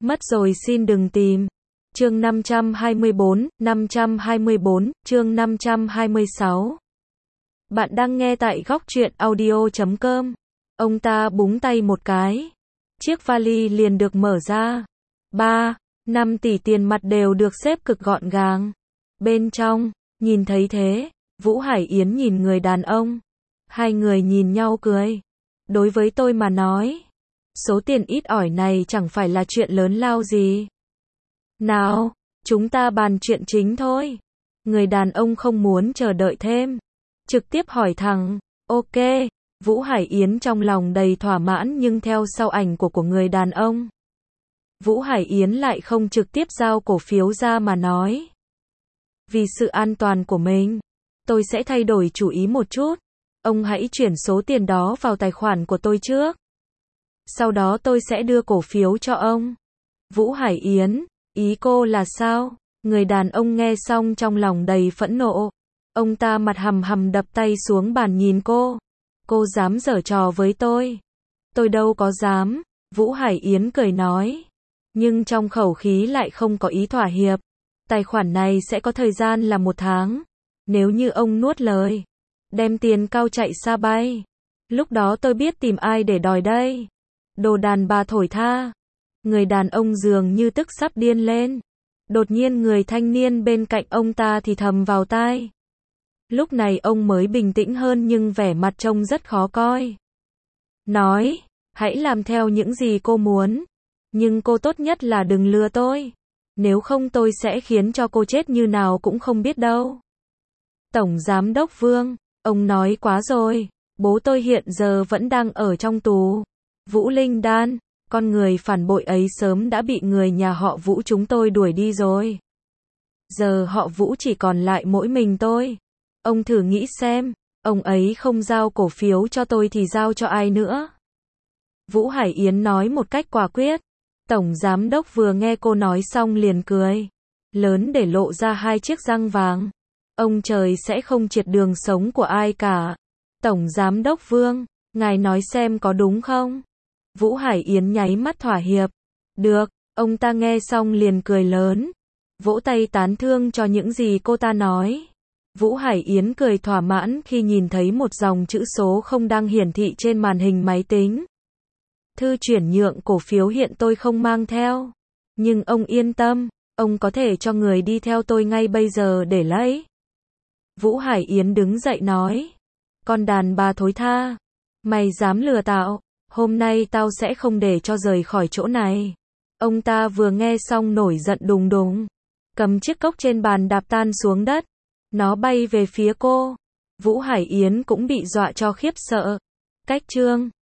Mất rồi xin đừng tìm. Chương 524, chương 526. Bạn đang nghe tại góc truyện audio.com. Ông ta búng tay một cái. Chiếc vali liền được mở ra. 5 tỷ tiền mặt đều được xếp cực gọn gàng. Bên trong, nhìn thấy thế, Vũ Hải Yến nhìn người đàn ông. Hai người nhìn nhau cười. Đối với tôi mà nói, số tiền ít ỏi này chẳng phải là chuyện lớn lao gì. Nào, chúng ta bàn chuyện chính thôi. Người đàn ông không muốn chờ đợi thêm. Trực tiếp hỏi thẳng, ok. Vũ Hải Yến trong lòng đầy thỏa mãn nhưng theo sau ảnh của người đàn ông. Vũ Hải Yến lại không trực tiếp giao cổ phiếu ra mà nói. Vì sự an toàn của mình, tôi sẽ thay đổi chủ ý một chút. Ông hãy chuyển số tiền đó vào tài khoản của tôi trước. Sau đó tôi sẽ đưa cổ phiếu cho ông. Vũ Hải Yến, ý cô là sao? Người đàn ông nghe xong trong lòng đầy phẫn nộ. Ông ta mặt hầm hầm đập tay xuống bàn nhìn cô. Cô dám giở trò với tôi? Tôi đâu có dám. Vũ Hải Yến cười nói. Nhưng trong khẩu khí lại không có ý thỏa hiệp. Tài khoản này sẽ có thời gian là 1 tháng. Nếu như ông nuốt lời, đem tiền cao chạy xa bay, lúc đó tôi biết tìm ai để đòi đây. Đồ đàn bà thổi tha. Người đàn ông dường như tức sắp điên lên. Đột nhiên người thanh niên bên cạnh ông ta thì thầm vào tai. Lúc này ông mới bình tĩnh hơn nhưng vẻ mặt trông rất khó coi. Nói, hãy làm theo những gì cô muốn. Nhưng cô tốt nhất là đừng lừa tôi. Nếu không tôi sẽ khiến cho cô chết như nào cũng không biết đâu. Tổng Giám đốc Vương, ông nói quá rồi. Bố tôi hiện giờ vẫn đang ở trong tù. Vũ Linh Đan, con người phản bội ấy sớm đã bị người nhà họ Vũ chúng tôi đuổi đi rồi. Giờ họ Vũ chỉ còn lại mỗi mình tôi. Ông thử nghĩ xem, ông ấy không giao cổ phiếu cho tôi thì giao cho ai nữa? Vũ Hải Yến nói một cách quả quyết. Tổng Giám đốc vừa nghe cô nói xong liền cười. Lớn để lộ ra 2 chiếc răng vàng. Ông trời sẽ không triệt đường sống của ai cả. Tổng Giám đốc Vương, ngài nói xem có đúng không? Vũ Hải Yến nháy mắt thỏa hiệp. Được, ông ta nghe xong liền cười lớn. Vỗ tay tán thương cho những gì cô ta nói. Vũ Hải Yến cười thỏa mãn khi nhìn thấy một dòng chữ số không đang hiển thị trên màn hình máy tính. Thư chuyển nhượng cổ phiếu hiện tôi không mang theo. Nhưng ông yên tâm, ông có thể cho người đi theo tôi ngay bây giờ để lấy. Vũ Hải Yến đứng dậy nói. Con đàn bà thối tha. Mày dám lừa tao, hôm nay tao sẽ không để cho rời khỏi chỗ này. Ông ta vừa nghe xong nổi giận đùng đùng. Cầm chiếc cốc trên bàn đạp tan xuống đất. Nó bay về phía cô. Vũ Hải Yến cũng bị dọa cho khiếp sợ. Cách chương